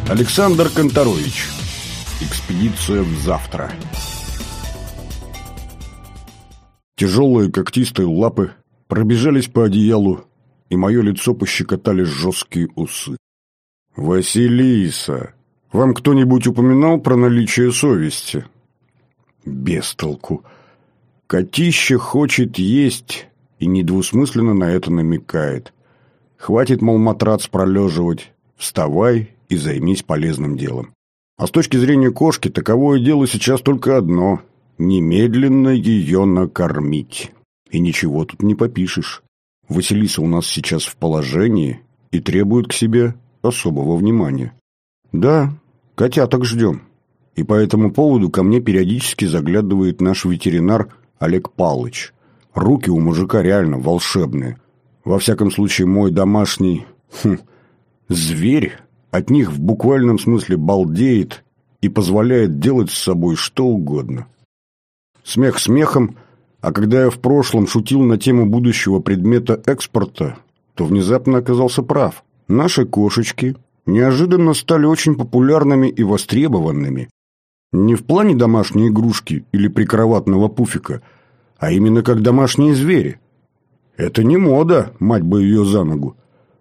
Александр Конторович. Экспедиция в завтра. Тяжелые когтистые лапы пробежались по одеялу, и мое лицо пощекотали жесткие усы. «Василиса, вам кто-нибудь упоминал про наличие совести?» Бестолку. Котище хочет есть и недвусмысленно на это намекает. Хватит, мол, матрац пролеживать, вставай и займись полезным делом. А с точки зрения кошки, таковое дело сейчас только одно – немедленно ее накормить. И ничего тут не попишешь. Василиса у нас сейчас в положении и требует к себе особого внимания. Да, котяток ждем. И по этому поводу ко мне периодически заглядывает наш ветеринар Олег Палыч. Руки у мужика реально волшебные. Во всяком случае, мой домашний зверь от них в буквальном смысле балдеет и позволяет делать с собой что угодно. Смех смехом, а когда я в прошлом шутил на тему будущего предмета экспорта, то внезапно оказался прав. Наши кошечки неожиданно стали очень популярными и востребованными. Не в плане домашней игрушки или прикроватного пуфика, а именно как домашние звери. Это не мода, мать бы ее за ногу.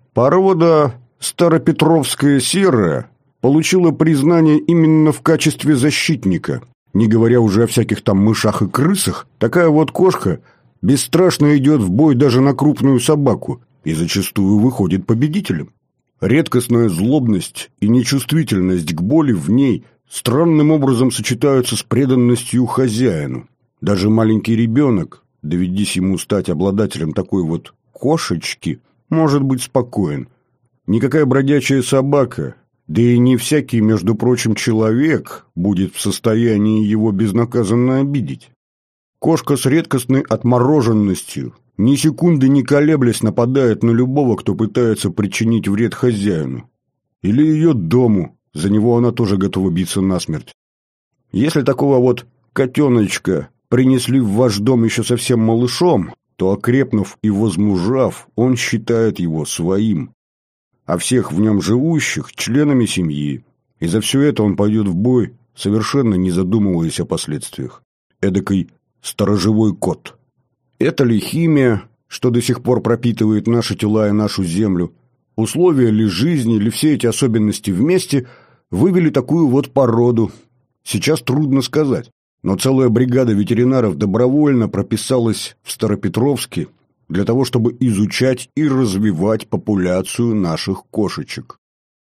Порода старопетровская серая получила признание именно в качестве защитника. Не говоря уже о всяких там мышах и крысах, такая вот кошка бесстрашно идет в бой даже на крупную собаку и зачастую выходит победителем. Редкостная злобность и нечувствительность к боли в ней странным образом сочетаются с преданностью хозяину. Даже маленький ребенок, доведись ему стать обладателем такой вот кошечки, может быть спокоен. Никакая бродячая собака, да и не всякий, между прочим, человек будет в состоянии его безнаказанно обидеть. Кошка с редкостной отмороженностью, ни секунды не колеблясь, нападает на любого, кто пытается причинить вред хозяину. Или ее дому, за него она тоже готова биться насмерть. Если такого вот котеночка принесли в ваш дом еще совсем малышом, то, окрепнув и возмужав, он считает его своим, а всех в нем живущих – членами семьи. И за все это он пойдет в бой, совершенно не задумываясь о последствиях. Эдакой сторожевой кот. Это ли химия, что до сих пор пропитывает наши тела и нашу землю? Условия ли жизни, или все эти особенности вместе вывели такую вот породу? Сейчас трудно сказать. Но целая бригада ветеринаров добровольно прописалась в Старопетровске для того, чтобы изучать и развивать популяцию наших кошечек.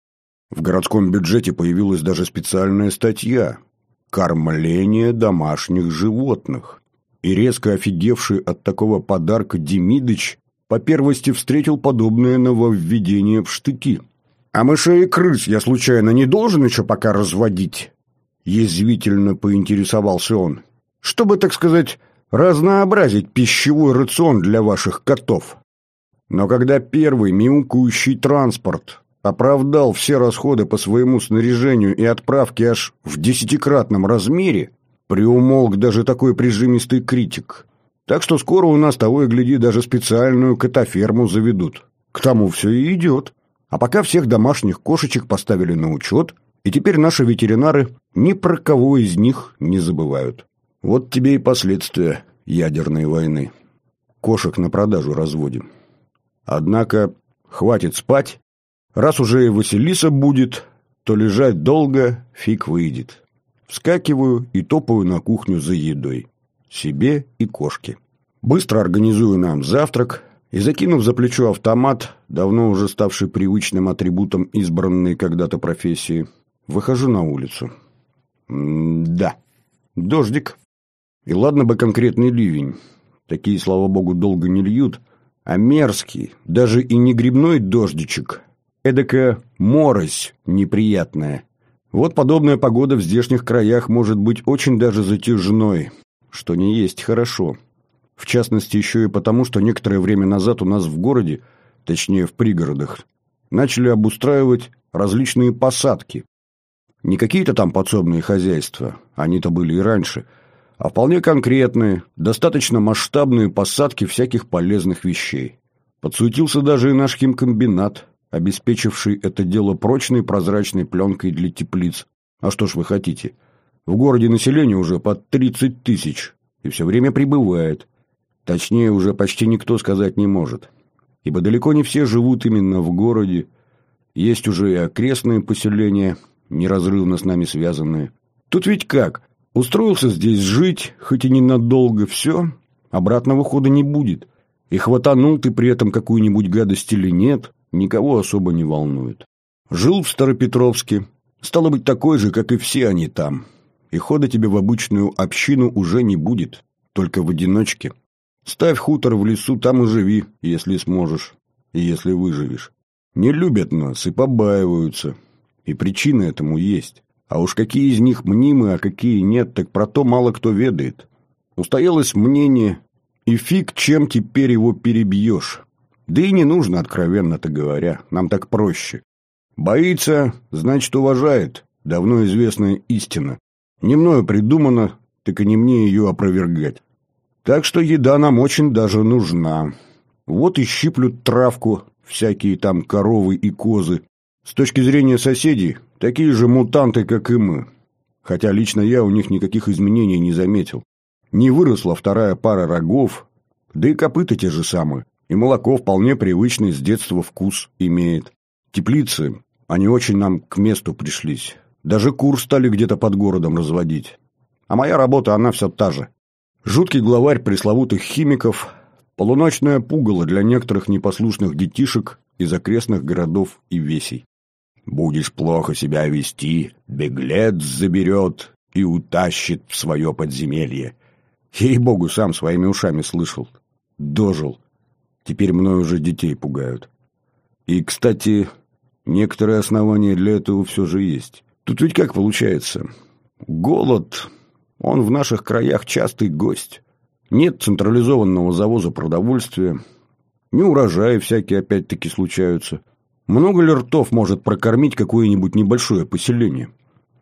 В городском бюджете появилась даже специальная статья «Кормление домашних животных». И резко офигевший от такого подарка Демидыч по первости встретил подобное нововведение в штыки. «А мышей и крыс я случайно не должен еще пока разводить?» Язвительно поинтересовался он. «Чтобы, так сказать, разнообразить пищевой рацион для ваших котов». Но когда первый мяукающий транспорт оправдал все расходы по своему снаряжению и отправке аж в 10-кратном размере, приумолк даже такой прижимистый критик. Так что скоро у нас, того и гляди, даже специальную котоферму заведут. К тому все и идет. А пока всех домашних кошечек поставили на учет, и теперь наши ветеринары ни про кого из них не забывают. Вот тебе и последствия ядерной войны. Кошек на продажу разводим. Однако хватит спать. Раз уже и Василиса будет, то лежать долго фиг выйдет. Вскакиваю и топаю на кухню за едой. Себе и кошке. Быстро организую нам завтрак и, закинув за плечо автомат, давно уже ставший привычным атрибутом избранной когда-то профессии, выхожу на улицу. Да, дождик. И ладно бы конкретный ливень. Такие, слава богу, долго не льют. А мерзкий, даже и не грибной дождичек. Эдакая морось неприятная. Вот подобная погода в здешних краях может быть очень даже затяжной, что не есть хорошо. В частности, еще и потому, что некоторое время назад у нас в городе, точнее в пригородах, начали обустраивать различные посадки. Не какие-то там подсобные хозяйства, они-то были и раньше, а вполне конкретные, достаточно масштабные посадки всяких полезных вещей. Подсуетился даже и наш химкомбинат. обеспечивший это дело прочной прозрачной пленкой для теплиц. А что ж вы хотите? В городе население уже под 30 тысяч, и все время прибывает. Точнее, уже почти никто сказать не может. Ибо далеко не все живут именно в городе. Есть уже и окрестные поселения, неразрывно с нами связанные. Тут ведь как? Устроился здесь жить, хоть и ненадолго, все, обратного хода не будет. И хватанул ты при этом какую-нибудь гадость или нет, никого особо не волнует. Жил в Старопетровске, стало быть, такой же, как и все они там. И хода тебе в обычную общину уже не будет, только в одиночке. Ставь хутор в лесу, там и живи, если сможешь, и если выживешь. Не любят нас и побаиваются, и причины этому есть. А уж какие из них мнимы, а какие нет, так про то мало кто ведает. Устоялось мнение, и фиг чем теперь его перебьешь. Да и не нужно, откровенно-то говоря, нам так проще. Боится, значит, уважает, давно известная истина. Не мною придумано, так и не мне ее опровергать. Так что еда нам очень даже нужна. Вот и щиплют травку всякие там коровы и козы. С точки зрения соседей, такие же мутанты, как и мы. Хотя лично я у них никаких изменений не заметил. Не выросла вторая пара рогов, да и копыта те же самые. И молоко вполне привычный с детства вкус имеет. Теплицы, они очень нам к месту пришлись. Даже кур стали где-то под городом разводить. А моя работа, она все та же. Жуткий главарь пресловутых химиков, полуночное пугало для некоторых непослушных детишек из окрестных городов и весей. Будешь плохо себя вести, беглец заберет и утащит в свое подземелье. Ей-богу, сам своими ушами слышал. Дожил. Теперь мной уже детей пугают. И, кстати, некоторые основания для этого все же есть. Тут ведь как получается? Голод, он в наших краях частый гость. Нет централизованного завоза продовольствия. Неурожаи всякие опять-таки случаются. Много ли ртов может прокормить какое-нибудь небольшое поселение?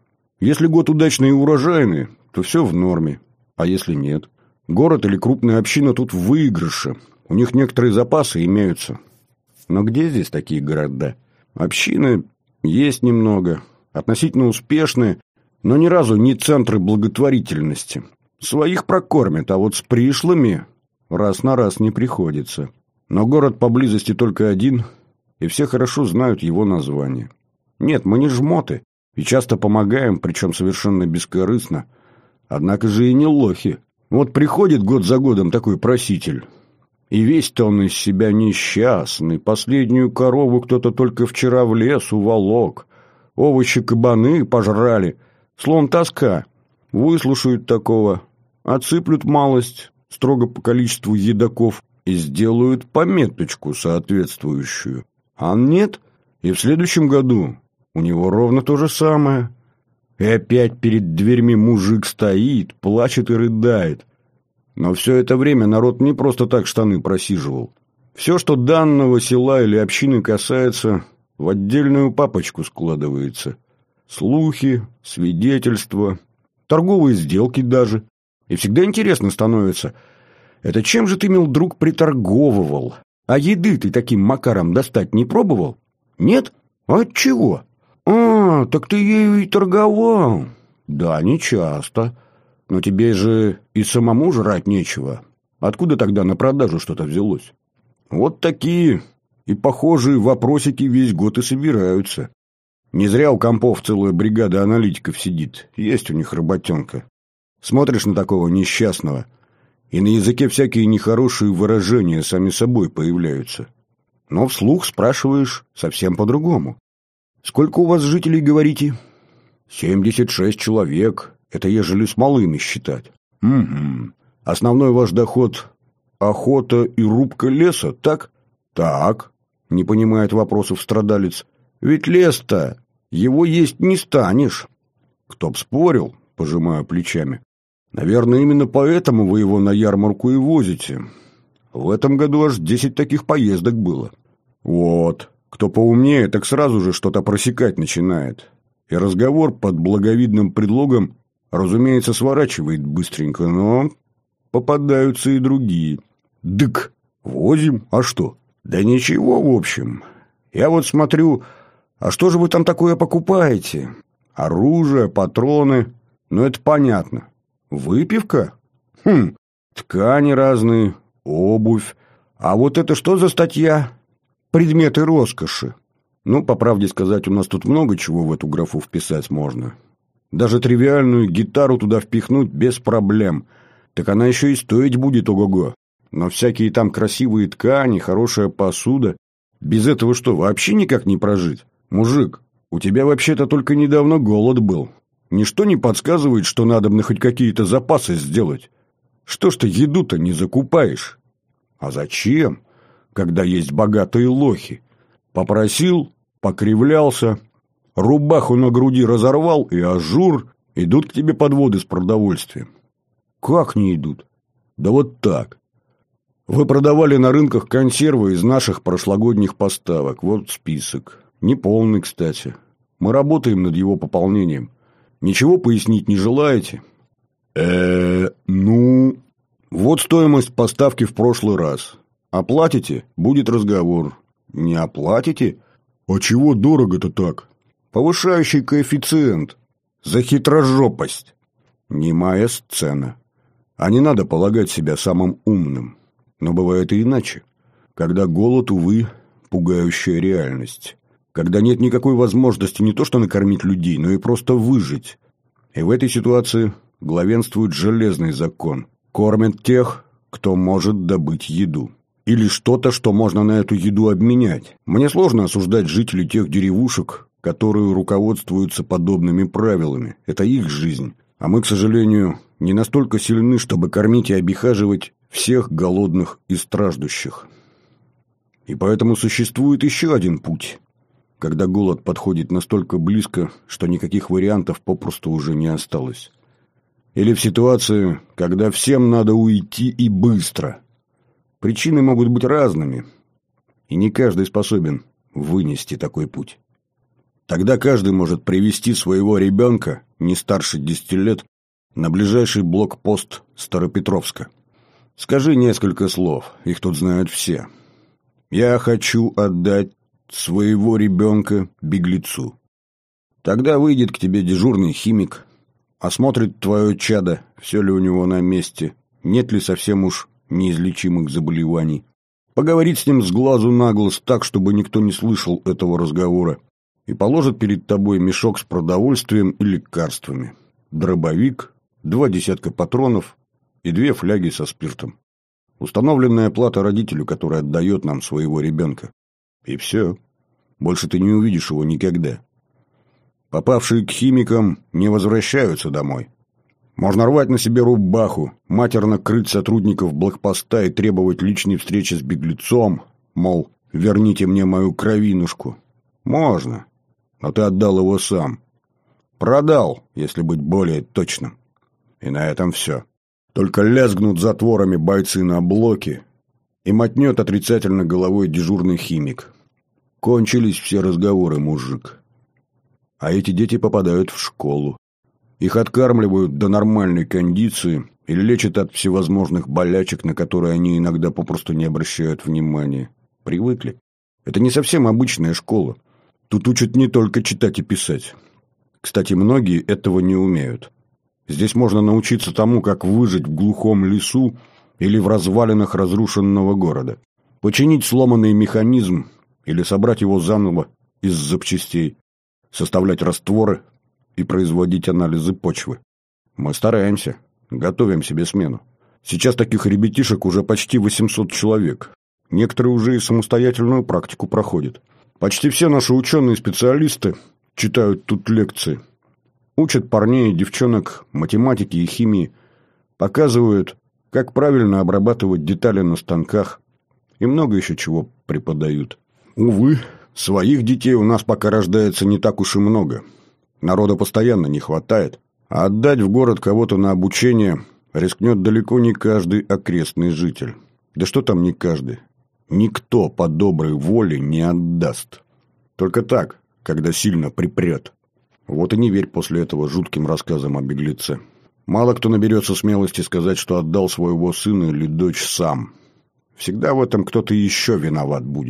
Если год удачный и урожайный, то все в норме. А если нет? Город или крупная община тут в выигрыше. У них некоторые запасы имеются. Но где здесь такие города? Общины есть немного, относительно успешные, но ни разу не центры благотворительности. Своих прокормят, а вот с пришлыми раз на раз не приходится. Но город поблизости только один, и все хорошо знают его название. Нет, мы не жмоты, и часто помогаем, причем совершенно бескорыстно. Однако же и не лохи. Вот приходит год за годом такой проситель, и весь-то он из себя несчастный. Последнюю корову кто-то только вчера в лес уволок. Овощи кабаны пожрали. Словом, тоска. Выслушают такого, отсыплют малость, строго по количеству едоков, и сделают пометочку соответствующую. А нет, и в следующем году у него ровно то же самое. И опять перед дверьми мужик стоит, плачет и рыдает. Но все это время народ не просто так штаны просиживал. Все, что данного села или общины касается, в отдельную папочку складывается. Слухи, свидетельства, торговые сделки даже. И всегда интересно становится, это чем же ты, мил друг, приторговывал? А еды ты таким макаром достать не пробовал? Нет? А отчего? А, так ты ею и торговал. Да, не часто. Но тебе же и самому жрать нечего. Откуда тогда на продажу что-то взялось? Вот такие и похожие вопросики весь год и собираются. Не зря у компов целая бригада аналитиков сидит. Есть у них работенка. Смотришь на такого несчастного, и на языке всякие нехорошие выражения сами собой появляются. Но вслух спрашиваешь совсем по-другому. Сколько у вас жителей, говорите? 76 человек. Это ежели с малыми считать. Угу. Основной ваш доход – охота и рубка леса, так? Так. Не понимает вопросов страдалец. Ведь лес-то, его есть не станешь. Кто б спорил, пожимаю плечами. Наверное, именно поэтому вы его на ярмарку и возите. В этом году аж 10 таких поездок было. Вот. Кто поумнее, так сразу же что-то просекать начинает. И разговор под благовидным предлогом, разумеется, сворачивает быстренько, но попадаются и другие. Дык, возим, а что? Да ничего, в общем. Я вот смотрю, а что же вы там такое покупаете? Оружие, патроны, ну это понятно. Выпивка? Ткани разные, обувь. А вот это что за статья? Предметы роскоши. Ну, по правде сказать, у нас тут много чего в эту графу вписать можно. Даже тривиальную гитару туда впихнуть без проблем. Так она еще и стоить будет ого-го. Но всякие там красивые ткани, хорошая посуда. Без этого что, вообще никак не прожить? Мужик, у тебя вообще-то только недавно голод был. Ничто не подсказывает, что надобно хоть какие-то запасы сделать. Что ж ты еду-то не закупаешь? А зачем, когда есть богатые лохи? Попросил, покривлялся, рубаху на груди разорвал, и ажур, идут к тебе подводы с продовольствием. Как не идут? Да вот так. Вы продавали на рынках консервы из наших прошлогодних поставок. Вот список. Неполный, кстати. Мы работаем над его пополнением. Ничего пояснить не желаете? Ну... Вот стоимость поставки в прошлый раз. Оплатите? Будет разговор. Не оплатите? А чего дорого-то так? Повышающий коэффициент. За хитрожопость. Немая сцена. А не надо полагать себя самым умным. Но бывает и иначе. Когда голод, увы, пугающая реальность. Когда нет никакой возможности не то что накормить людей, но и просто выжить. И в этой ситуации главенствует железный закон. Кормят тех, кто может добыть еду. Или что-то, что можно на эту еду обменять. Мне сложно осуждать жителей тех деревушек, которые руководствуются подобными правилами. Это их жизнь. А мы, к сожалению, не настолько сильны, чтобы кормить и обихаживать всех голодных и страждущих. И поэтому существует еще один путь, когда голод подходит настолько близко, что никаких вариантов попросту уже не осталось. Или в ситуации, когда всем надо уйти и быстро. Причины могут быть разными, и не каждый способен вынести такой путь. Тогда каждый может привести своего ребенка, не старше 10 лет, на ближайший блокпост Старопетровска. Скажи несколько слов, их тут знают все. Я хочу отдать своего ребенка беглецу. Тогда выйдет к тебе дежурный химик, осмотрит твое чадо, все ли у него на месте, нет ли совсем уж неизлечимых заболеваний. Поговорит с ним с глазу на глаз так, чтобы никто не слышал этого разговора, и положит перед тобой мешок с продовольствием и лекарствами, дробовик, 2 десятка патронов и 2 фляги со спиртом. Установленная плата родителю, который отдает нам своего ребенка. И все. Больше ты не увидишь его никогда. Попавшие к химикам не возвращаются домой. Можно рвать на себе рубаху, матерно крыть сотрудников блокпоста и требовать личной встречи с беглецом, мол, верните мне мою кровинушку. Можно, но ты отдал его сам. Продал, если быть более точным. И на этом все. Только лязгнут затворами бойцы на блоке, и мотнет отрицательно головой дежурный химик. Кончились все разговоры, мужик. А эти дети попадают в школу. Их откармливают до нормальной кондиции и лечат от всевозможных болячек, на которые они иногда попросту не обращают внимания. Привыкли. Это не совсем обычная школа. Тут учат не только читать и писать. Кстати, многие этого не умеют. Здесь можно научиться тому, как выжить в глухом лесу или в развалинах разрушенного города. Починить сломанный механизм или собрать его заново из запчастей. Составлять растворы и производить анализы почвы. Мы стараемся, готовим себе смену. Сейчас таких ребятишек уже почти 800 человек. Некоторые уже и самостоятельную практику проходят. Почти все наши ученые-специалисты читают тут лекции. Учат парней и девчонок математике и химии. Показывают, как правильно обрабатывать детали на станках. И много еще чего преподают. Увы, своих детей у нас пока рождается не так уж и много. Народа постоянно не хватает. А отдать в город кого-то на обучение рискнет далеко не каждый окрестный житель. Да что там не каждый? Никто по доброй воле не отдаст. Только так, когда сильно припрет. Вот и не верь после этого жутким рассказам о беглеце. Мало кто наберется смелости сказать, что отдал своего сына или дочь сам. Всегда в этом кто-то еще виноват будет.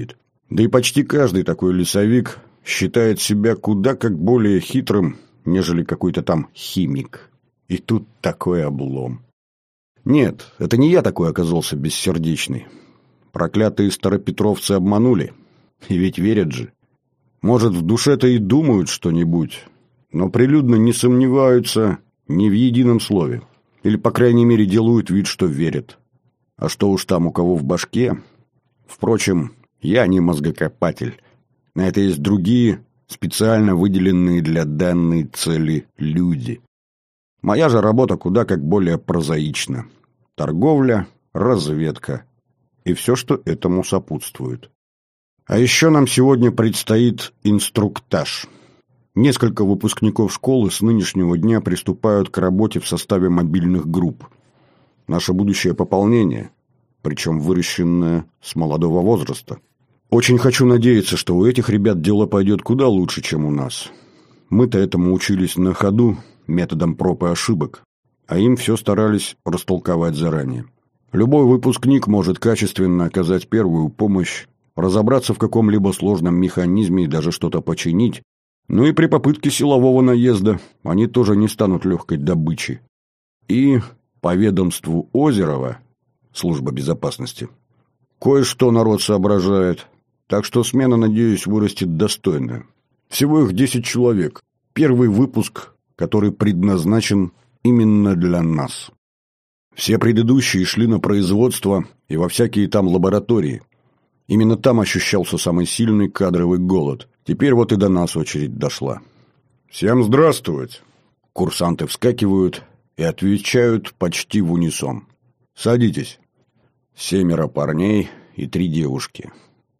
Да и почти каждый такой лесовик считает себя куда как более хитрым, нежели какой-то там химик. И тут такой облом. Нет, это не я такой оказался бессердечный. Проклятые старопетровцы обманули. И ведь верят же. Может, в душе-то и думают что-нибудь, но прилюдно не сомневаются ни в едином слове. Или, по крайней мере, делают вид, что верят. А что уж там у кого в башке? Впрочем, я не мозгокопатель. На это есть другие, специально выделенные для данной цели люди. Моя же работа куда как более прозаична. Торговля, разведка и все, что этому сопутствует. А еще нам сегодня предстоит инструктаж. Несколько выпускников школы с нынешнего дня приступают к работе в составе мобильных групп. Наше будущее пополнение, причем выращенное с молодого возраста. Очень хочу надеяться, что у этих ребят дело пойдет куда лучше, чем у нас. Мы-то этому учились на ходу, методом проб и ошибок, а им все старались растолковать заранее. Любой выпускник может качественно оказать первую помощь, разобраться в каком-либо сложном механизме и даже что-то починить, ну и при попытке силового наезда они тоже не станут легкой добычей. И по ведомству Озерова, служба безопасности, кое-что народ соображает, так что смена, надеюсь, вырастет достойная. Всего их 10 человек. Первый выпуск, который предназначен именно для нас. Все предыдущие шли на производство и во всякие там лаборатории. Именно там ощущался самый сильный кадровый голод. Теперь вот и до нас очередь дошла. «Всем здравствовать!» Курсанты вскакивают и отвечают почти в унисон. «Садитесь!» 7 парней и 3 девушки.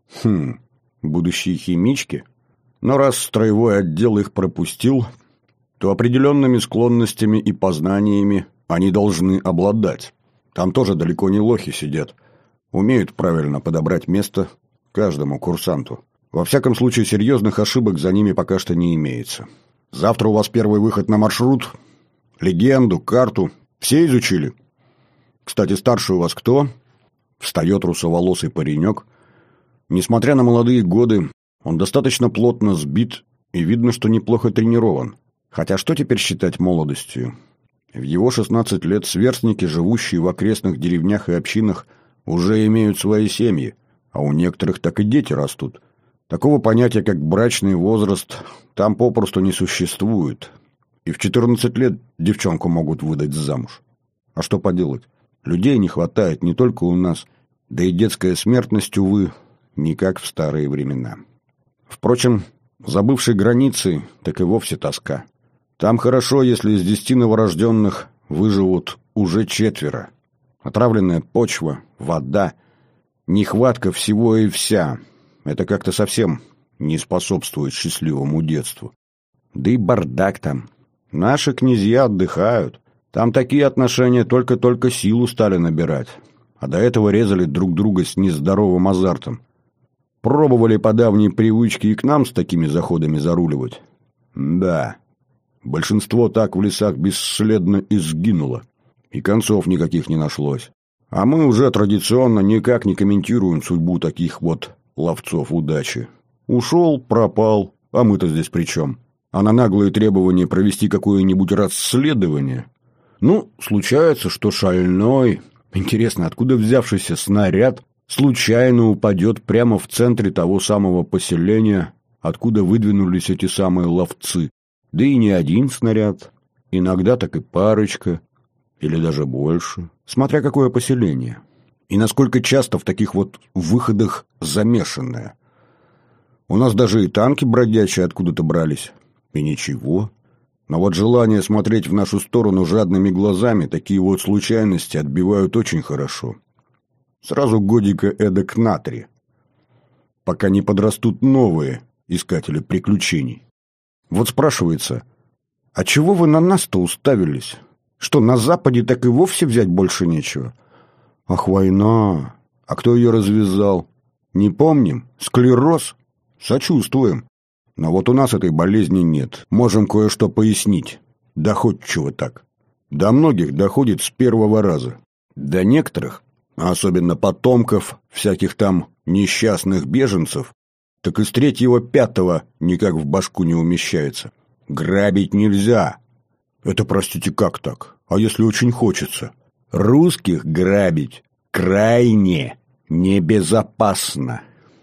Будущие химички? Но раз строевой отдел их пропустил, то определенными склонностями и познаниями они должны обладать. Там тоже далеко не лохи сидят. Умеют правильно подобрать место каждому курсанту. Во всяком случае, серьезных ошибок за ними пока что не имеется. Завтра у вас первый выход на маршрут. Легенду, карту. Все изучили? Кстати, старший у вас кто? Встает русоволосый паренек. Несмотря на молодые годы, он достаточно плотно сбит и видно, что неплохо тренирован. Хотя что теперь считать молодостью? В его 16 лет сверстники, живущие в окрестных деревнях и общинах, уже имеют свои семьи, а у некоторых так и дети растут. Такого понятия, как брачный возраст, там попросту не существует. И в 14 лет девчонку могут выдать замуж. А что поделать? Людей не хватает не только у нас, да и детская смертность, увы, не как в старые времена. Впрочем, за бывшей границей так и вовсе тоска. Там хорошо, если из 10 новорожденных выживут уже 4. Отравленная почва, вода, нехватка всего и вся. Это как-то совсем не способствует счастливому детству. Да и бардак там. Наши князья отдыхают. Там такие отношения только-только силу стали набирать. А до этого резали друг друга с нездоровым азартом. Пробовали по давней привычке и к нам с такими заходами заруливать. Да, большинство так в лесах бесследно и сгинуло. И концов никаких не нашлось. А мы уже традиционно никак не комментируем судьбу таких вот ловцов удачи. Ушел, пропал, а мы-то здесь при чем? А на наглые требования провести какое-нибудь расследование? Ну, случается, что шальной, интересно, откуда взявшийся снаряд случайно упадет прямо в центре того самого поселения, откуда выдвинулись эти самые ловцы. Да и не один снаряд, иногда так и парочка, или даже больше, смотря какое поселение. И насколько часто в таких вот выходах замешанное. У нас даже и танки бродячие откуда-то брались. И ничего. Но вот желание смотреть в нашу сторону жадными глазами такие вот случайности отбивают очень хорошо. Сразу годика эдак на 3. Пока не подрастут новые искатели приключений. Вот спрашивается, а чего вы на нас-то уставились? Что, на Западе так и вовсе взять больше нечего? Ах, война! А кто ее развязал? Не помним? Склероз? Сочувствуем. Но вот у нас этой болезни нет. Можем кое-что пояснить. Доходчиво так. До многих доходит с первого раза. До некоторых а особенно потомков всяких там несчастных беженцев, так из третьего-пятого никак в башку не умещается. Грабить нельзя. Это, простите, как так? А если очень хочется? Русских грабить крайне небезопасно.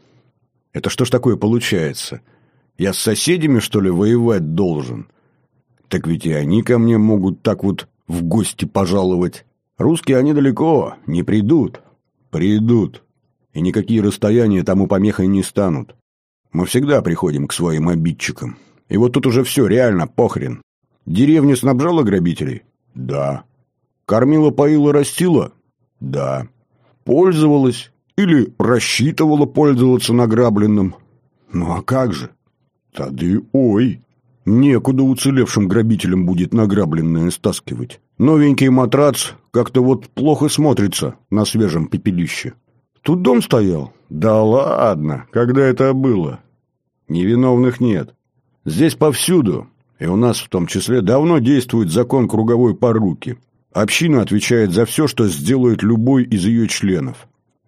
Это что ж такое получается? Я с соседями, что ли, воевать должен? Так ведь и они ко мне могут так вот в гости пожаловать. Русские они далеко, не придут. Придут. И никакие расстояния тому помехой не станут. Мы всегда приходим к своим обидчикам. И вот тут уже все, реально, похрен. Деревня снабжала грабителей? Да. Кормила, поила, растила? Да. Пользовалась или рассчитывала пользоваться награбленным? Ну а как же? Тады ой. Некуда уцелевшим грабителям будет награбленное стаскивать. Новенький матрац как-то вот плохо смотрится на свежем пепелище. Тут дом стоял? Да ладно, когда это было? Невиновных нет. Здесь повсюду, и у нас в том числе, давно действует закон круговой поруки. Община отвечает за все, что сделает любой из ее членов.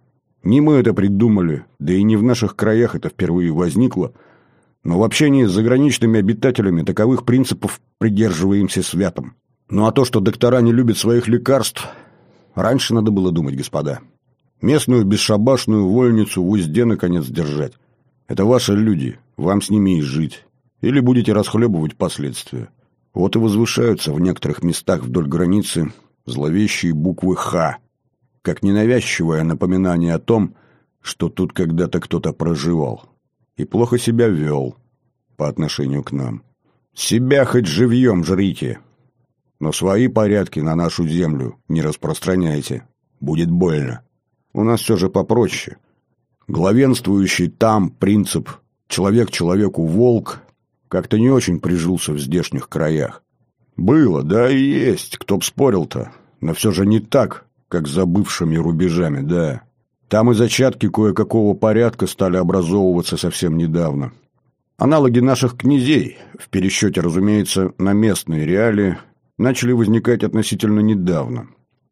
Не мы это придумали, да и не в наших краях это впервые возникло, но в общении с заграничными обитателями таковых принципов придерживаемся святым. Ну а то, что доктора не любят своих лекарств, раньше надо было думать, господа. Местную бесшабашную вольницу в узде наконец держать. Это ваши люди, вам с ними и жить. Или будете расхлебывать последствия. Вот и возвышаются в некоторых местах вдоль границы зловещие буквы «Х», как ненавязчивое напоминание о том, что тут когда-то кто-то проживал и плохо себя вел по отношению к нам. Себя хоть живьем жрите, но свои порядки на нашу землю не распространяйте. Будет больно. У нас все же попроще. Главенствующий там принцип «человек человеку волк» как-то не очень прижился в здешних краях. Было, да и есть, кто б спорил-то, но все же не так, как за бывшими рубежами, да. Там и зачатки кое-какого порядка стали образовываться совсем недавно. Аналоги наших князей, в пересчете, разумеется, на местные реалии, начали возникать относительно недавно.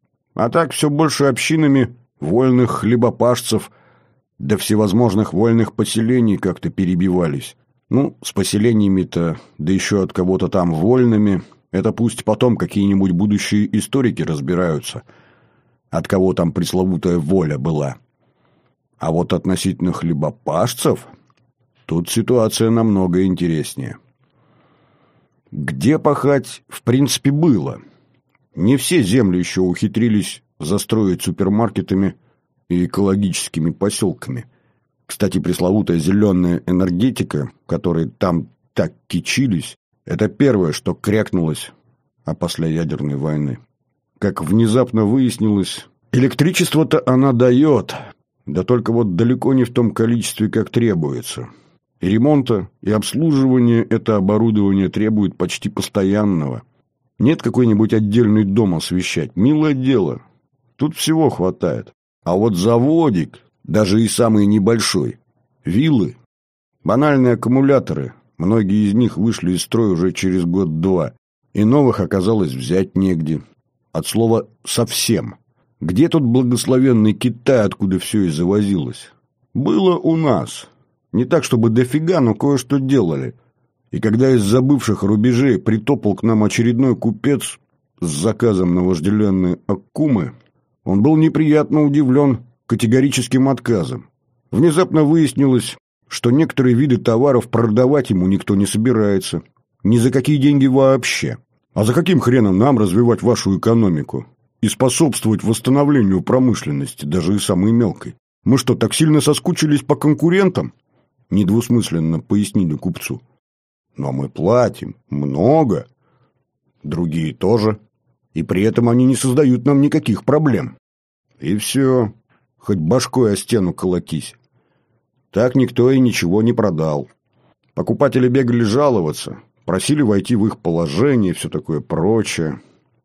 А так все больше общинами вольных хлебопашцев до всевозможных вольных поселений как-то перебивались. Ну, с поселениями-то, да еще от кого-то там вольными, это пусть потом какие-нибудь будущие историки разбираются, от кого там пресловутая воля была. А вот относительно хлебопашцев тут ситуация намного интереснее. Где пахать, в принципе, было. Не все земли еще ухитрились застроить супермаркетами и экологическими поселками. Кстати, пресловутая зеленая энергетика, которой там так кичились, это первое, что крякнулось о послеядерной войны. Как внезапно выяснилось, электричество-то она дает, да только вот далеко не в том количестве, как требуется. И ремонта, и обслуживания это оборудование требует почти постоянного. Нет какой-нибудь отдельный дом освещать, милое дело. Тут всего хватает. А вот заводик, даже и самый небольшой, виллы, банальные аккумуляторы, многие из них вышли из строя уже через год-два, и новых оказалось взять негде. От слова «совсем». Где тут благословенный Китай, откуда все и завозилось? Было у нас. Не так, чтобы дофига, но кое-что делали. И когда из забывших рубежей притопал к нам очередной купец с заказом на вожделенные аккумы, он был неприятно удивлен категорическим отказом. Внезапно выяснилось, что некоторые виды товаров продавать ему никто не собирается. Ни за какие деньги вообще. А за каким хреном нам развивать вашу экономику и способствовать восстановлению промышленности, даже и самой мелкой? Мы что, так сильно соскучились по конкурентам? Недвусмысленно пояснили купцу. Но мы платим много. Другие тоже. И при этом они не создают нам никаких проблем. И все. Хоть башкой о стену колотись. Так никто и ничего не продал. Покупатели бегали жаловаться, просили войти в их положение и все такое прочее.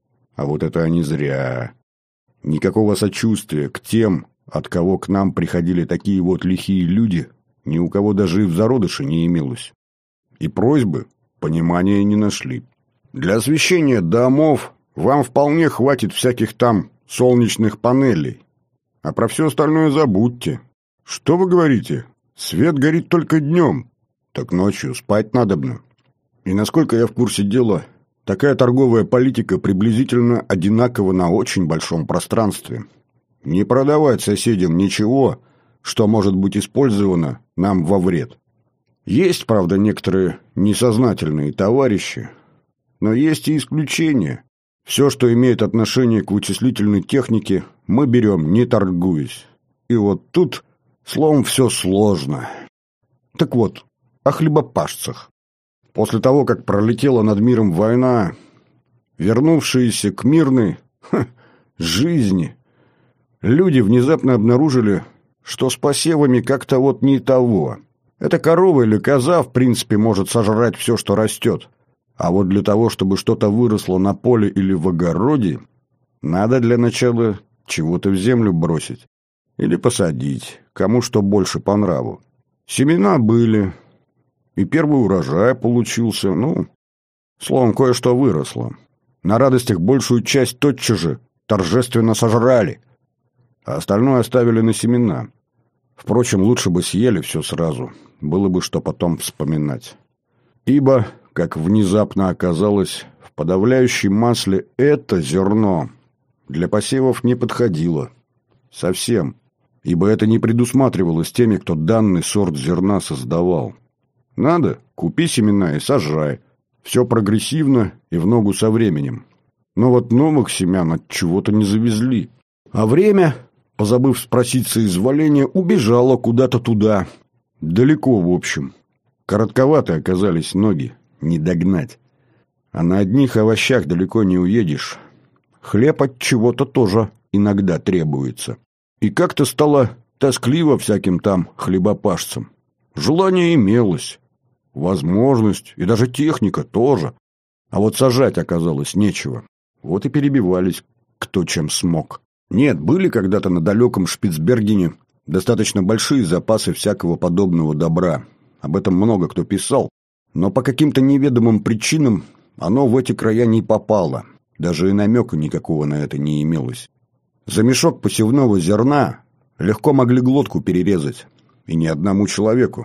А вот это они зря. Никакого сочувствия к тем, от кого к нам приходили такие вот лихие люди, ни у кого даже и в зародыше не имелось. И просьбы понимания не нашли. Для освещения домов вам вполне хватит всяких там солнечных панелей. А про все остальное забудьте. Что вы говорите? Свет горит только днем. Так ночью спать надобно. И насколько я в курсе дела, такая торговая политика приблизительно одинакова на очень большом пространстве. Не продавать соседям ничего, что может быть использовано нам во вред. Есть, правда, некоторые несознательные товарищи, но есть и исключения. Все, что имеет отношение к вычислительной технике, мы берем, не торгуясь. И вот тут, словом, все сложно. Так вот, о хлебопашцах. После того, как пролетела над миром война, вернувшиеся к мирной жизни, люди внезапно обнаружили, что с посевами как-то вот не того. Эта корова или коза, в принципе, может сожрать все, что растет. А вот для того, чтобы что-то выросло на поле или в огороде, надо для начала чего-то в землю бросить. Или посадить, кому что больше по нраву. Семена были, и первый урожай получился, словом, кое-что выросло. На радостях большую часть тотчас же торжественно сожрали, а остальное оставили на семена. Впрочем, лучше бы съели все сразу, было бы что потом вспоминать. Ибо, как внезапно оказалось, в подавляющей массе это зерно для посевов не подходило. Совсем. Ибо это не предусматривалось теми, кто данный сорт зерна создавал. Надо, купи семена и сажай. Все прогрессивно и в ногу со временем. Но вот новых семян от чего-то не завезли. А время, позабыв спросить соизволения, убежало куда-то туда. Далеко, в общем. Коротковаты оказались ноги, не догнать. А на одних овощах далеко не уедешь. Хлеб от чего-то тоже иногда требуется. И как-то стало тоскливо всяким там хлебопашцам. Желание имелось, возможность и даже техника тоже. А вот сажать оказалось нечего. Вот и перебивались кто чем смог. Нет, были когда-то на далеком Шпицбергене достаточно большие запасы всякого подобного добра. Об этом много кто писал. Но по каким-то неведомым причинам оно в эти края не попало. Даже и намека никакого на это не имелось. За мешок посевного зерна легко могли глотку перерезать. И ни одному человеку.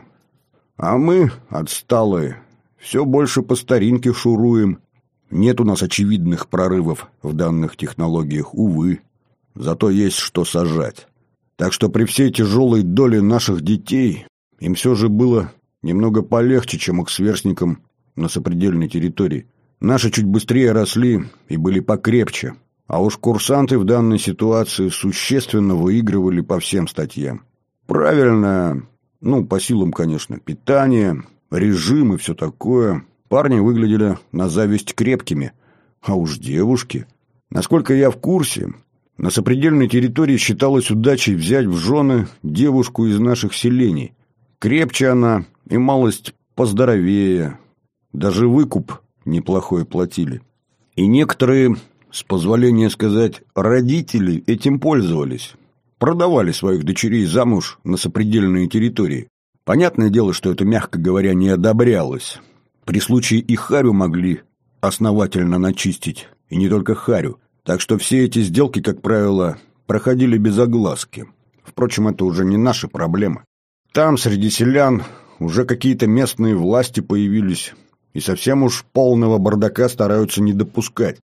А мы, отсталые, все больше по старинке шуруем. Нет у нас очевидных прорывов в данных технологиях, увы. Зато есть что сажать. Так что при всей тяжелой доле наших детей им все же было немного полегче, чем их сверстникам на сопредельной территории. Наши чуть быстрее росли и были покрепче. А уж курсанты в данной ситуации существенно выигрывали по всем статьям. Правильно, по силам, конечно, питание, режим и все такое. Парни выглядели на зависть крепкими. А уж девушки. Насколько я в курсе, на сопредельной территории считалось удачей взять в жены девушку из наших селений. Крепче она и малость поздоровее. Даже выкуп неплохой платили. И некоторые, с позволения сказать, родители этим пользовались. Продавали своих дочерей замуж на сопредельные территории. Понятное дело, что это, мягко говоря, не одобрялось. При случае и харю могли основательно начистить, и не только харю. Так что все эти сделки, как правило, проходили без огласки. Впрочем, это уже не наша проблема. Там, среди селян, уже какие-то местные власти появились, и совсем уж полного бардака стараются не допускать.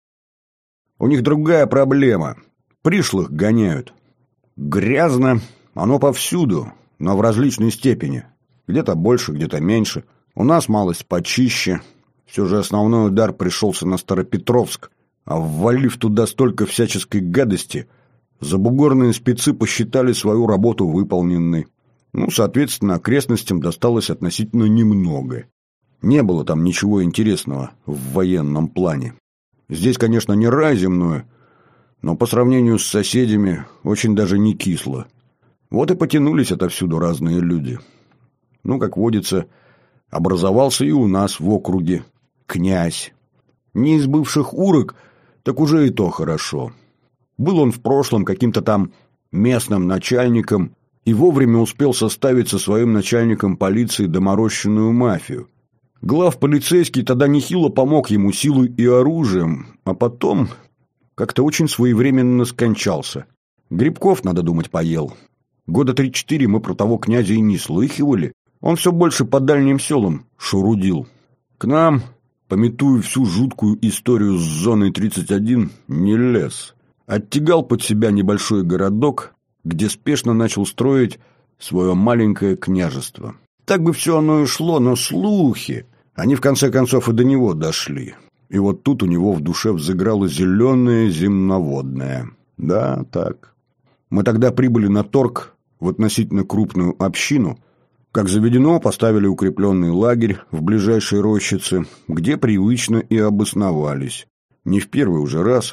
У них другая проблема. Пришлых гоняют. Грязно, оно повсюду, но в различной степени. Где-то больше, где-то меньше. У нас малость почище. Все же основной удар пришелся на Старопетровск. А ввалив туда столько всяческой гадости, забугорные спецы посчитали свою работу выполненной. Соответственно, окрестностям досталось относительно немного. Не было там ничего интересного в военном плане. Здесь, конечно, не рай земной, но по сравнению с соседями очень даже не кисло. Вот и потянулись отовсюду разные люди. Как водится, образовался и у нас в округе князь. Не из бывших урок, так уже и то хорошо. Был он в прошлом каким-то там местным начальником и вовремя успел составить со своим начальником полиции доморощенную мафию. Главполицейский тогда нехило помог ему силой и оружием, а потом как-то очень своевременно скончался. Грибков, надо думать, поел. Года 3-4 мы про того князя и не слыхивали. Он все больше по дальним селам шурудил. К нам, памятуя всю жуткую историю с зоной 31, не лез. Оттягал под себя небольшой городок, где спешно начал строить свое маленькое княжество. Так бы все оно и шло, но слухи, они в конце концов и до него дошли. И вот тут у него в душе взыграло зеленое земноводное. Да, так. Мы тогда прибыли на торг в относительно крупную общину. Как заведено, поставили укрепленный лагерь в ближайшей рощице, где привычно и обосновались. Не в первый уже раз.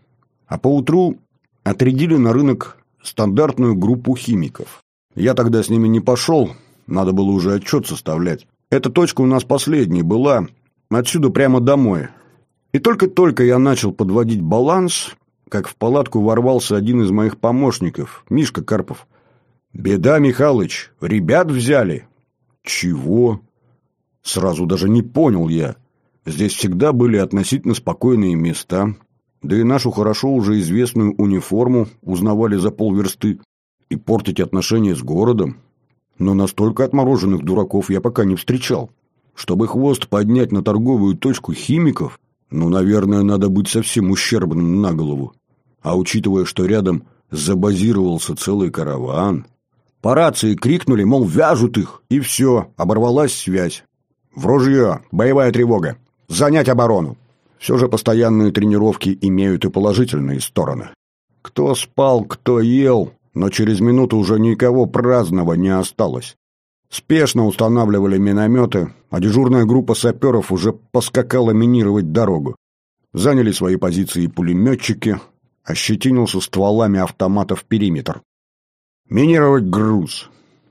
А поутру отрядили на рынок стандартную группу химиков. Я тогда с ними не пошел, надо было уже отчет составлять. Эта точка у нас последней была, отсюда прямо домой. И только-только я начал подводить баланс, как в палатку ворвался один из моих помощников, Мишка Карпов. «Беда, Михалыч, ребят взяли». «Чего?» Сразу даже не понял я. Здесь всегда были относительно спокойные места, да и нашу хорошо уже известную униформу узнавали за полверсты. И портить отношения с городом. Но настолько отмороженных дураков я пока не встречал. Чтобы хвост поднять на торговую точку химиков, наверное, надо быть совсем ущербным на голову. А учитывая, что рядом забазировался целый караван... По рации крикнули, мол, вяжут их, и все, оборвалась связь. В ружье, боевая тревога, занять оборону. Все же постоянные тренировки имеют и положительные стороны. Кто спал, кто ел, но через минуту уже никого праздного не осталось. Спешно устанавливали минометы, а дежурная группа саперов уже поскакала минировать дорогу. Заняли свои позиции пулеметчики, ощетинился стволами автоматов периметр. Минировать груз.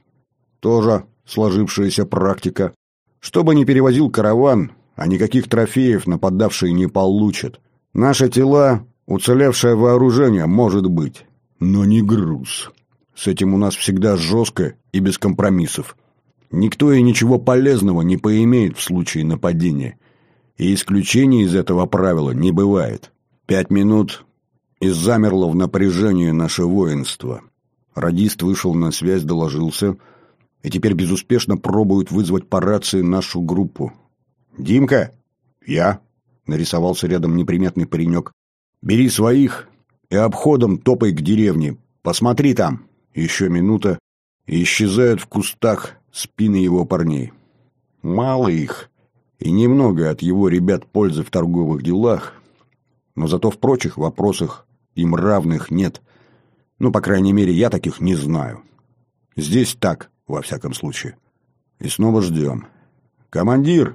Тоже сложившаяся практика. Чтобы не перевозил караван, а никаких трофеев нападавшие не получат. Наши тела, уцелевшее вооружение, может быть, но не груз. С этим у нас всегда жестко и без компромиссов. Никто и ничего полезного не поимеет в случае нападения. И исключений из этого правила не бывает. 5 минут, и замерло в напряжении наше воинство. Радист вышел на связь, доложился, и теперь безуспешно пробует вызвать по рации нашу группу. «Димка!» «Я?» — нарисовался рядом неприметный паренек. «Бери своих и обходом топай к деревне. Посмотри там». Еще минута, и исчезают в кустах спины его парней. Мало их, и немного от его ребят пользы в торговых делах, но зато в прочих вопросах им равных нет. По крайней мере, я таких не знаю. Здесь так, во всяком случае. И снова ждем. «Командир!»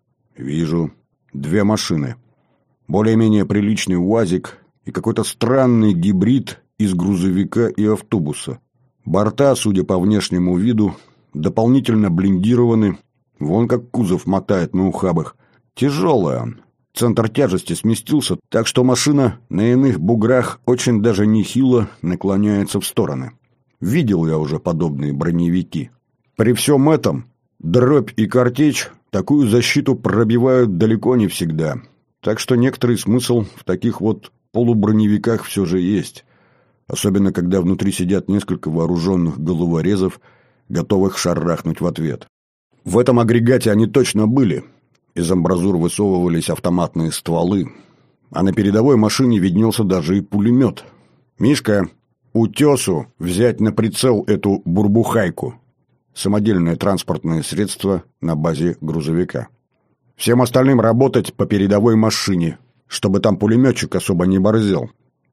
«Вижу. 2 машины. Более-менее приличный УАЗик и какой-то странный гибрид из грузовика и автобуса. Борта, судя по внешнему виду, дополнительно блиндированы. Вон как кузов мотает на ухабах. Тяжелый он. Центр тяжести сместился, так что машина на иных буграх очень даже нехило наклоняется в стороны. Видел я уже подобные броневики. При всем этом дробь и картечь такую защиту пробивают далеко не всегда. Так что некоторый смысл в таких вот полуброневиках все же есть. Особенно, когда внутри сидят несколько вооруженных головорезов, готовых шарахнуть в ответ. В этом агрегате они точно были. Из амбразур высовывались автоматные стволы, а на передовой машине виднелся даже и пулемет. «Мишка, утесу взять на прицел эту бурбухайку». Самодельное транспортное средство на базе грузовика. «Всем остальным работать по передовой машине, чтобы там пулеметчик особо не борзел.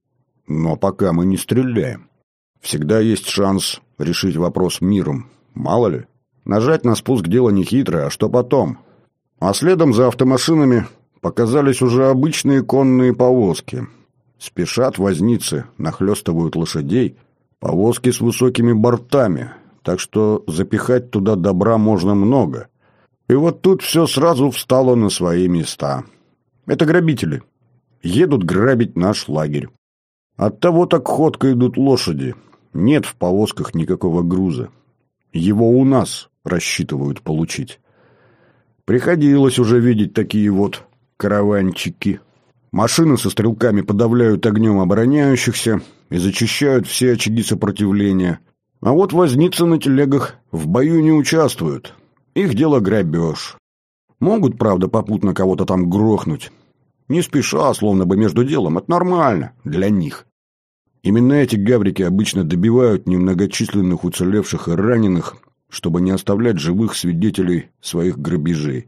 Но пока мы не стреляем. Всегда есть шанс решить вопрос миром. Мало ли. Нажать на спуск дело нехитрое, а что потом?» А следом за автомашинами показались уже обычные конные повозки. Спешат возницы, нахлёстывают лошадей. Повозки с высокими бортами, так что запихать туда добра можно много. И вот тут все сразу встало на свои места. Это грабители. Едут грабить наш лагерь. Оттого так ходко идут лошади. Нет в повозках никакого груза. Его у нас рассчитывают получить. Приходилось уже видеть такие вот караванчики. Машины со стрелками подавляют огнем обороняющихся, и зачищают все очаги сопротивления. А вот возницы на телегах в бою не участвуют. Их дело грабеж. Могут, правда, попутно кого-то там грохнуть. Не спеша, словно бы между делом. Это нормально для них. Именно эти гаврики обычно добивают немногочисленных уцелевших и раненых, чтобы не оставлять живых свидетелей своих грабежей.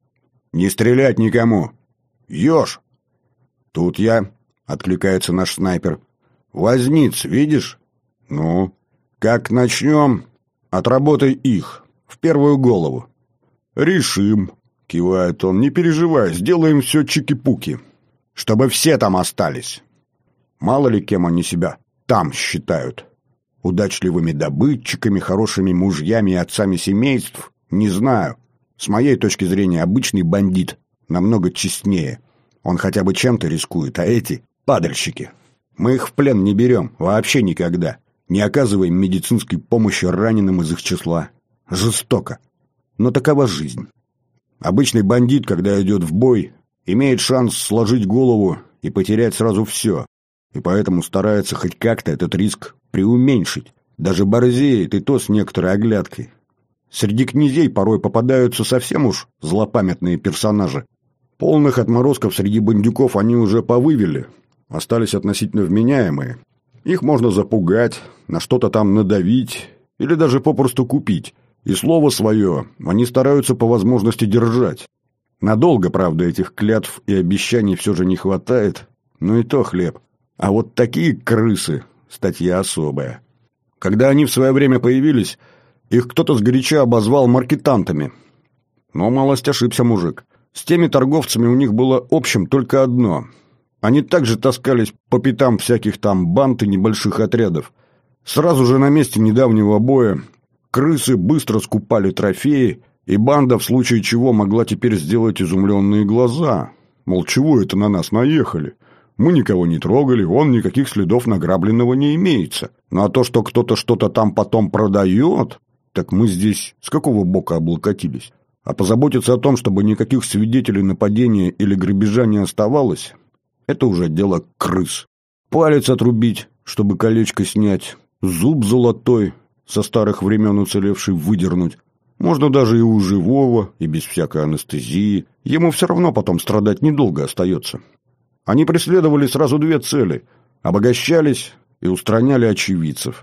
«Не стрелять никому! Ёж!» «Тут я», — откликается наш снайпер. «Возниц, видишь? Ну, как начнем, отработай их, в первую голову». «Решим», — кивает он, — «не переживай, сделаем все чики-пуки, чтобы все там остались». Мало ли кем они себя там считают. Удачливыми добытчиками, хорошими мужьями и отцами семейств? Не знаю. С моей точки зрения, обычный бандит намного честнее. Он хотя бы чем-то рискует, а эти — падальщики. Мы их в плен не берем, вообще никогда. Не оказываем медицинской помощи раненым из их числа. Жестоко. Но такова жизнь. Обычный бандит, когда идет в бой, имеет шанс сложить голову и потерять сразу все. И поэтому старается хоть как-то этот риск преуменьшить. Даже борзеет, и то с некоторой оглядкой. Среди князей порой попадаются совсем уж злопамятные персонажи. Полных отморозков среди бандюков они уже повывели. Остались относительно вменяемые. Их можно запугать, на что-то там надавить или даже попросту купить. И слово свое они стараются по возможности держать. Надолго, правда, этих клятв и обещаний все же не хватает, но и то хлеб. А вот такие крысы – статья особая. Когда они в свое время появились, их кто-то сгоряча обозвал маркетантами. Но малость ошибся мужик. С теми торговцами у них было общим только одно. Они также таскались по пятам всяких там банд и небольших отрядов. Сразу же на месте недавнего боя крысы быстро скупали трофеи, и банда в случае чего могла теперь сделать изумленные глаза. Мол, чего это на нас наехали? Мы никого не трогали, вон никаких следов награбленного не имеется. Ну а то, что кто-то что-то там потом продает, так мы здесь с какого бока облокотились? А позаботиться о том, чтобы никаких свидетелей нападения или грабежа не оставалось, это уже дело крыс. Палец отрубить, чтобы колечко снять, зуб золотой, со старых времен уцелевший, выдернуть. Можно даже и у живого, и без всякой анестезии. Ему все равно потом страдать недолго остается. Они преследовали сразу две цели – обогащались и устраняли очевидцев.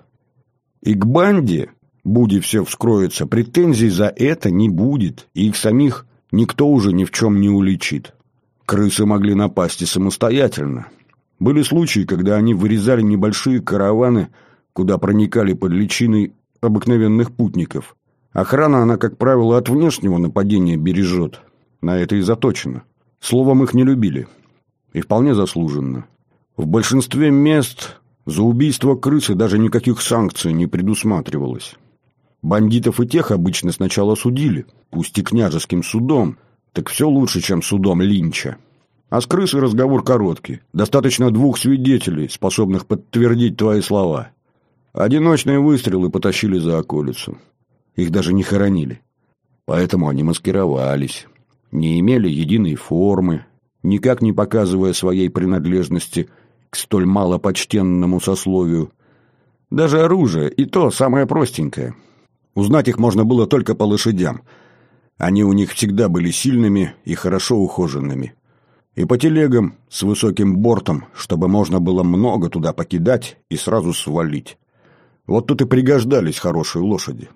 И к банде, будь все вскроется, претензий за это не будет, и их самих никто уже ни в чем не уличит. Крысы могли напасть и самостоятельно. Были случаи, когда они вырезали небольшие караваны, куда проникали под личиной обыкновенных путников. Охрана, она, как правило, от внешнего нападения бережет. На это и заточено. Словом, их не любили. И вполне заслуженно. В большинстве мест за убийство крысы даже никаких санкций не предусматривалось. Бандитов и тех обычно сначала судили, пусть и княжеским судом, так все лучше, чем судом Линча. А с крысой разговор короткий. Достаточно 2 свидетелей, способных подтвердить твои слова. Одиночные выстрелы потащили за околицу. Их даже не хоронили. Поэтому они маскировались, не имели единой формы, никак не показывая своей принадлежности к столь малопочтенному сословию. Даже оружие, и то самое простенькое. Узнать их можно было только по лошадям. Они у них всегда были сильными и хорошо ухоженными. И по телегам с высоким бортом, чтобы можно было много туда покидать и сразу свалить. Вот тут и пригождались хорошие лошади.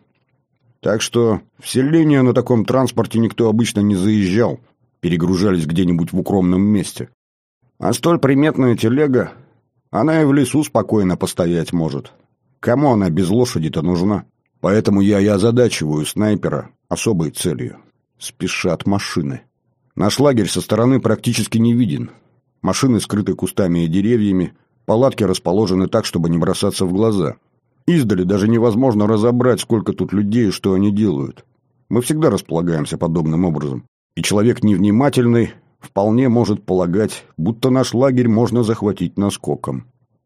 Так что в селение на таком транспорте никто обычно не заезжал, перегружались где-нибудь в укромном месте. А столь приметная телега, она и в лесу спокойно постоять может. Кому она без лошади-то нужна? Поэтому я и озадачиваю снайпера особой целью. Спешат машины. Наш лагерь со стороны практически не виден. Машины скрыты кустами и деревьями, палатки расположены так, чтобы не бросаться в глаза. Издали даже невозможно разобрать, сколько тут людей и что они делают. Мы всегда располагаемся подобным образом. И человек невнимательный вполне может полагать, будто наш лагерь можно захватить наскоком.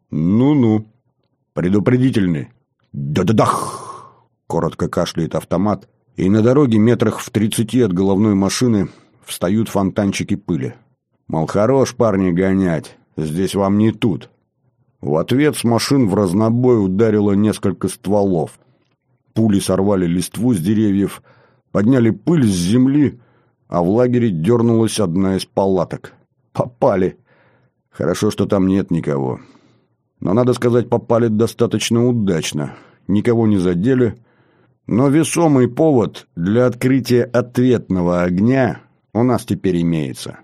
Ну-ну. Предупредительный. Да-да-дах! Коротко кашляет автомат, и на дороге метрах в 30 от головной машины встают фонтанчики пыли. Мол, хорош, парни, гонять, здесь вам не тут. В ответ с машин в разнобой ударило несколько стволов. Пули сорвали листву с деревьев, подняли пыль с земли, а в лагере дернулась одна из палаток. Попали. Хорошо, что там нет никого. Но, надо сказать, попали достаточно удачно. Никого не задели, но весомый повод для открытия ответного огня у нас теперь имеется.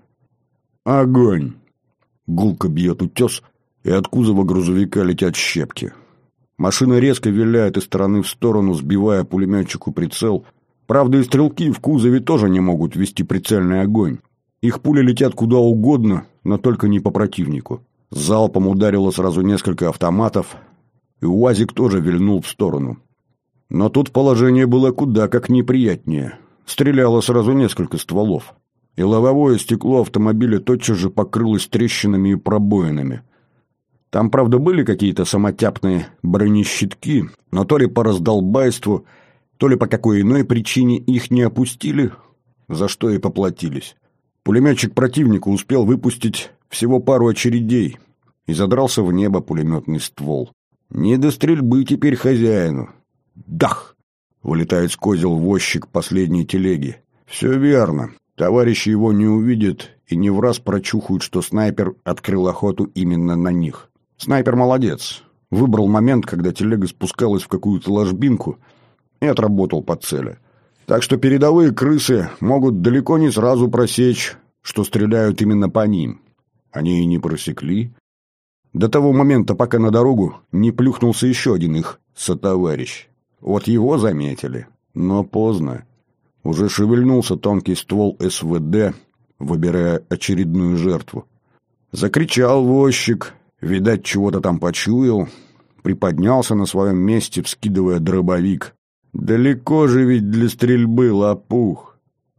Огонь! Гулко бьет утес, и от кузова грузовика летят щепки. Машина резко виляет из стороны в сторону, сбивая пулеметчику прицел. Правда, и стрелки в кузове тоже не могут вести прицельный огонь. Их пули летят куда угодно, но только не по противнику. Залпом ударило сразу несколько автоматов, и УАЗик тоже вильнул в сторону. Но тут положение было куда как неприятнее. Стреляло сразу несколько стволов, и лобовое стекло автомобиля тотчас же покрылось трещинами и пробоинами. Там, правда, были какие-то самотяпные бронещитки, но то ли по раздолбайству, то ли по какой иной причине их не опустили, за что и поплатились. Пулеметчик противника успел выпустить всего пару очередей, и задрался в небо пулеметный ствол. Не до стрельбы теперь хозяину. Дах! Вылетает с козел возчик последней телеги. Все верно. Товарищи его не увидят и не в раз прочухают, что снайпер открыл охоту именно на них. Снайпер молодец. Выбрал момент, когда телега спускалась в какую-то ложбинку, и отработал по цели. Так что передовые крысы могут далеко не сразу просечь, что стреляют именно по ним. Они и не просекли. До того момента, пока на дорогу не плюхнулся еще один их сотоварищ. Вот его заметили, но поздно. Уже шевельнулся тонкий ствол СВД, выбирая очередную жертву. Закричал возчик, видать, чего-то там почуял, приподнялся на своем месте, вскидывая дробовик. Далеко же ведь для стрельбы, лопух.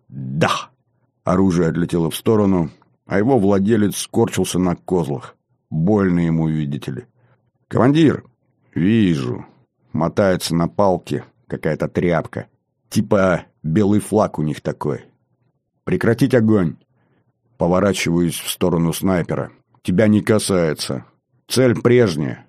Да! Оружие отлетело в сторону, а его владелец скорчился на козлах. Больно ему, видите ли. «Командир!» «Вижу!» Мотается на палке какая-то тряпка. Типа белый флаг у них такой. «Прекратить огонь!» Поворачиваюсь в сторону снайпера. «Тебя не касается. Цель прежняя».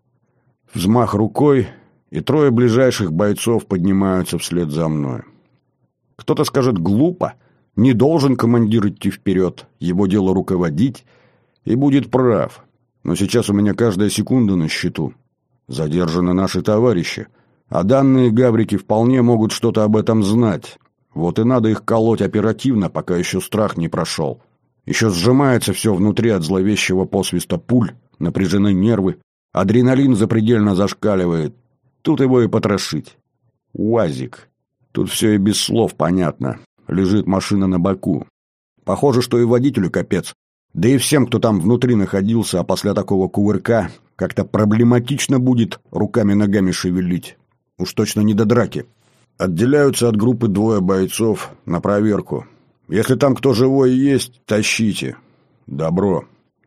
Взмах рукой, и трое ближайших бойцов поднимаются вслед за мной. Кто-то скажет глупо. Не должен командир идти вперед. Его дело руководить. И будет прав. Но сейчас у меня каждая секунда на счету. Задержаны наши товарищи. А данные гаврики вполне могут что-то об этом знать. Вот и надо их колоть оперативно, пока еще страх не прошел. Еще сжимается все внутри от зловещего посвиста пуль, напряжены нервы, адреналин запредельно зашкаливает. Тут его и потрошить. УАЗик. Тут все и без слов понятно. Лежит машина на боку. Похоже, что и водителю капец. Да и всем, кто там внутри находился, а после такого кувырка как-то проблематично будет руками-ногами шевелить. Уж точно не до драки. Отделяются от группы двое бойцов на проверку. Если там кто живой есть, тащите. Добро.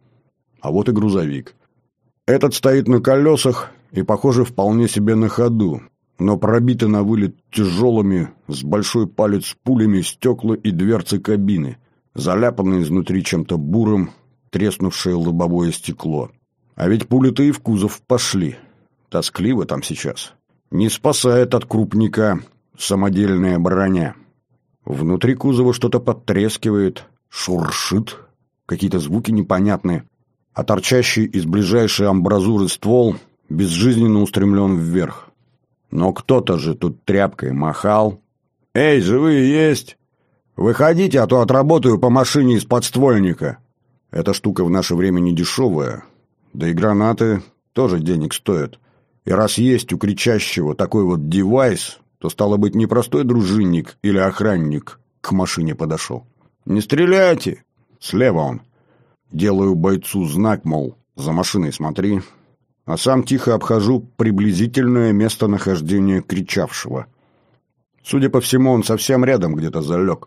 А вот и грузовик. Этот стоит на колесах и, похоже, вполне себе на ходу, но пробиты на вылет тяжелыми, с большой палец пулями стекла и дверцы кабины, заляпанные изнутри чем-то бурым, треснувшее лобовое стекло. А ведь пули-то и в кузов пошли. Тоскливо там сейчас. Не спасает от крупника самодельная броня. Внутри кузова что-то потрескивает, шуршит, какие-то звуки непонятные, а торчащий из ближайшей амбразуры ствол безжизненно устремлен вверх. Но кто-то же тут тряпкой махал. «Эй, живые есть? Выходите, а то отработаю по машине из подствольника». Эта штука в наше время не дешевая, да и гранаты тоже денег стоят. И раз есть у кричащего такой вот девайс, то, стало быть, не простой дружинник или охранник к машине подошел. «Не стреляйте!» Слева он. Делаю бойцу знак, мол, за машиной смотри, а сам тихо обхожу приблизительное местонахождение кричавшего. Судя по всему, он совсем рядом где-то залег.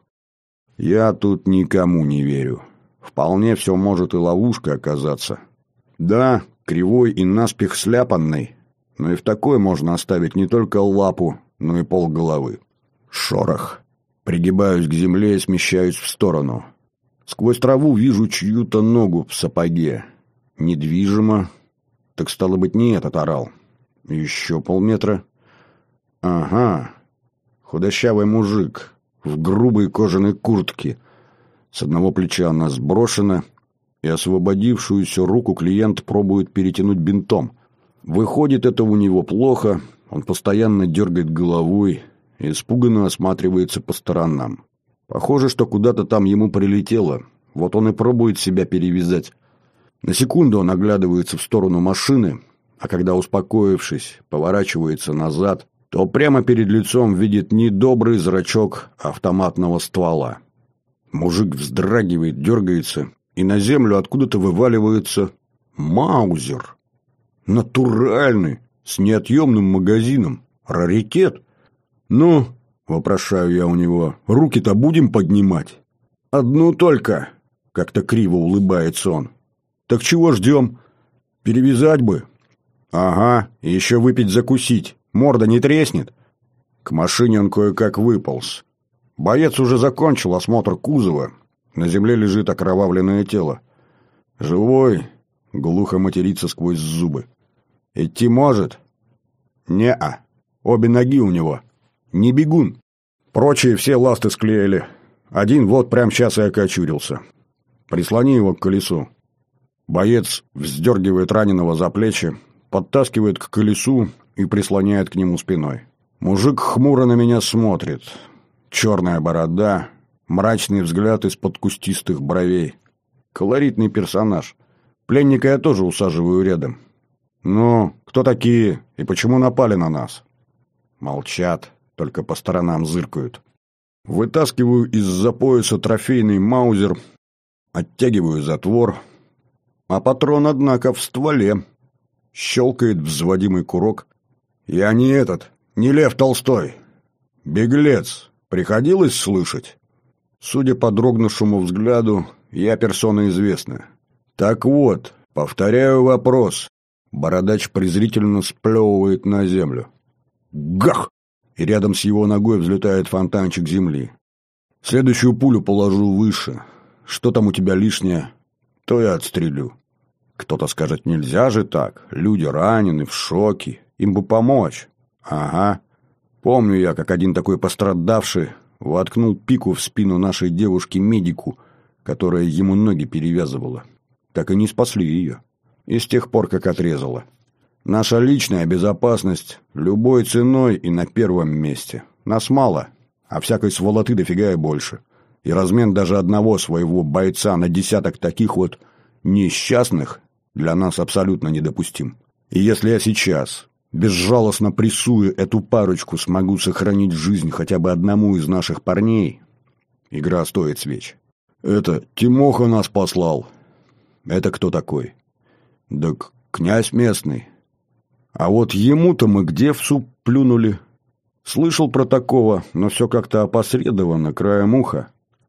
Я тут никому не верю. Вполне все может и ловушка оказаться. Да, кривой и наспех сляпанный, но и в такой можно оставить не только лапу, но и полголовы. Шорох. Пригибаюсь к земле и смещаюсь в сторону. Сквозь траву вижу чью-то ногу в сапоге. Недвижимо, Так стало быть, не этот орал. Еще полметра. Ага. Худощавый мужик в грубой кожаной куртке. С одного плеча она сброшена, и освободившуюся руку клиент пробует перетянуть бинтом. Выходит это у него плохо, он постоянно дергает головой и испуганно осматривается по сторонам. Похоже, что куда-то там ему прилетело, вот он и пробует себя перевязать. На секунду он оглядывается в сторону машины, а когда, успокоившись, поворачивается назад, то прямо перед лицом видит недобрый зрачок автоматного ствола. Мужик вздрагивает, дергается, и на землю откуда-то вываливается маузер. Натуральный, с неотъемным магазином. Раритет. «Ну, — вопрошаю я у него, — руки-то будем поднимать?» «Одну только», — как-то криво улыбается он. «Так чего ждем? Перевязать бы». «Ага, и еще выпить-закусить. Морда не треснет?» К машине он кое-как выполз. Боец уже закончил осмотр кузова. На земле лежит окровавленное тело. «Живой?» — глухо матерится сквозь зубы. «Идти может?» «Не-а. Обе ноги у него. Не бегун. Прочие все ласты склеили. Один вот прямо сейчас и окочурился. Прислони его к колесу». Боец вздергивает раненого за плечи, подтаскивает к колесу и прислоняет к нему спиной. Мужик хмуро на меня смотрит. Черная борода, мрачный взгляд из-под кустистых бровей. Колоритный персонаж. Пленника я тоже усаживаю рядом. «Ну, кто такие и почему напали на нас?» Молчат, только по сторонам зыркают. Вытаскиваю из-за пояса трофейный маузер, оттягиваю затвор, а патрон, однако, в стволе. Щелкает взводимый курок. «Я не этот, не Лев Толстой. Беглец. Приходилось слышать?» Судя по дрогнувшему взгляду, я персона известная. «Так вот, повторяю вопрос». Бородач презрительно сплевывает на землю. Гах! И рядом с его ногой взлетает фонтанчик земли. Следующую пулю положу выше. Что там у тебя лишнее, то я отстрелю. Кто-то скажет, нельзя же так. Люди ранены, в шоке. Им бы помочь. Ага. Помню я, как один такой пострадавший воткнул пику в спину нашей девушки-медику, которая ему ноги перевязывала. Так и не спасли ее. И с тех пор, как отрезала. Наша личная безопасность любой ценой и на первом месте. Нас мало, а всякой сволоты дофига и больше. И размен даже одного своего бойца на десяток таких вот несчастных для нас абсолютно недопустим. И если я сейчас, безжалостно прессуя эту парочку, смогу сохранить жизнь хотя бы одному из наших парней, игра стоит свеч. Это Тимоха нас послал. Это кто такой? Да князь местный. А вот ему-то мы где в суп плюнули? Слышал про такого, но все как-то опосредованно, краем уха.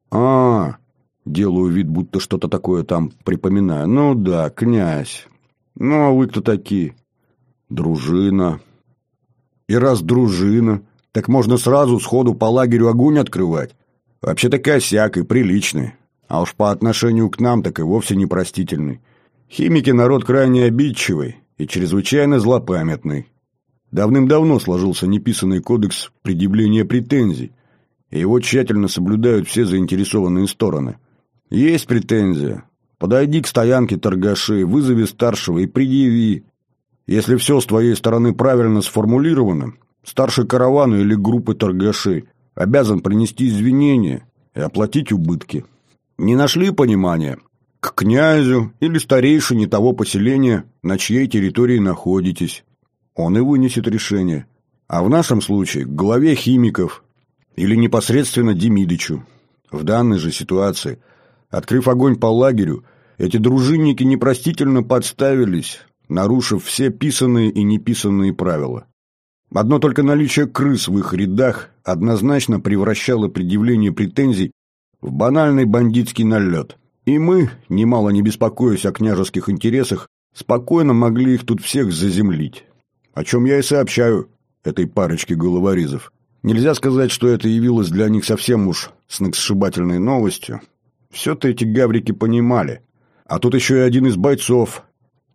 Делаю вид, будто что-то такое там припоминаю. Ну да, князь. Ну а вы кто такие? Дружина. И раз дружина, так можно сразу сходу по лагерю огонь открывать. Вообще-то косяк и приличный. А уж по отношению к нам так и вовсе непростительный. Химики народ крайне обидчивый и чрезвычайно злопамятный. Давным-давно сложился неписанный кодекс предъявления претензий, и его тщательно соблюдают все заинтересованные стороны. Есть претензия? Подойди к стоянке торгашей, вызови старшего и предъяви. Если все с твоей стороны правильно сформулировано, старший каравана или группы торгашей обязан принести извинения и оплатить убытки. Не нашли понимания? К князю или старейшине того поселения, на чьей территории находитесь. Он и вынесет решение. А в нашем случае к главе химиков или непосредственно Демидычу. В данной же ситуации, открыв огонь по лагерю, эти дружинники непростительно подставились, нарушив все писанные и неписанные правила. Одно только наличие крыс в их рядах однозначно превращало предъявление претензий в банальный бандитский налет. И мы, немало не беспокоясь о княжеских интересах, спокойно могли их тут всех заземлить. О чем я и сообщаю этой парочке головорезов. Нельзя сказать, что это явилось для них совсем уж сногсшибательной новостью. Все-то эти гаврики понимали. А тут еще и один из бойцов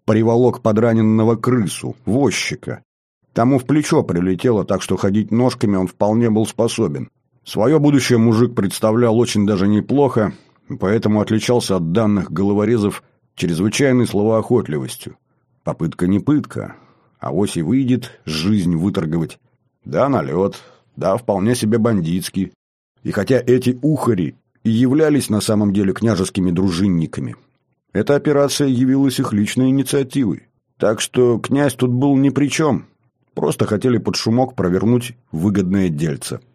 приволок подраненного крысу, возчика. Тому в плечо прилетело, так что ходить ножками он вполне был способен. Свое будущее мужик представлял очень даже неплохо, поэтому отличался от данных головорезов чрезвычайной словоохотливостью. Попытка не пытка, авось и выйдет жизнь выторговать. Да, налет, да, вполне себе бандитский. И хотя эти ухари и являлись на самом деле княжескими дружинниками, эта операция явилась их личной инициативой. Так что князь тут был ни при чем. Просто хотели под шумок провернуть выгодное дельце.